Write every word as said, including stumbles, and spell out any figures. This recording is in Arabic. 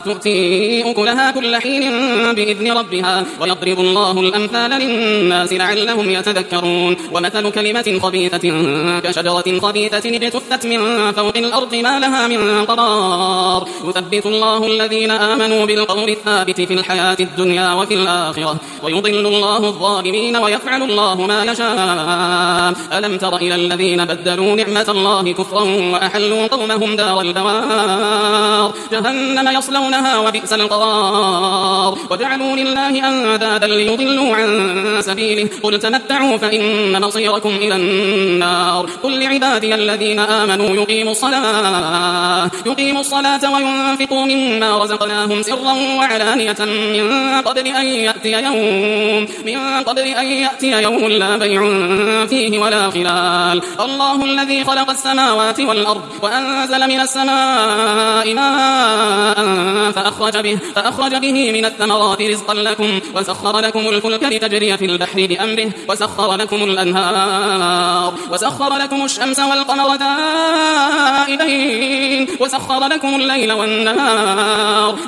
تؤتي أكلها كل حين بإذن ربها ويضرب الله الأمثال للناس لعلهم يتذكرون ومثل كلمة خبيثة كشجرة خبيثة اجتثت من فوق الأرض ما لها من قرار يثبت الله الذين آمنوا بالقول الثابت في الحياة الدنيا وفي الآخرة ويضل الله الظالمين ويفعل الله ما يشاء ألم تر إلى الذين بدلوا نعمة الله كفرا وأحلوا قومهم دار البوار جهنم يصلونها وبئس القرار وجعلوا لله أندادا ليضلوا عن سبيله قل تمتعوا فإن مصيركم إلى النار قل لعبادي الذين آمنوا يقيموا الصلاة يقيموا الصلاة وينفقوا مما رزقناهم سرا وعلانية من قبل أن يأتي يوم من قبل أن يأتي يوم لا بيع فيه ولا خلال الله الذي خلق السماوات والأرض وأنزل من السماء ماء فأخرج به, فأخرج به من الثمرات رزقا لكم وسخر لكم الفلك لتجري في البحر بأمره وسخر لكم الأنهار وسخر لكم الشمس والقمر دائبين وسخر لكم الليل والنهار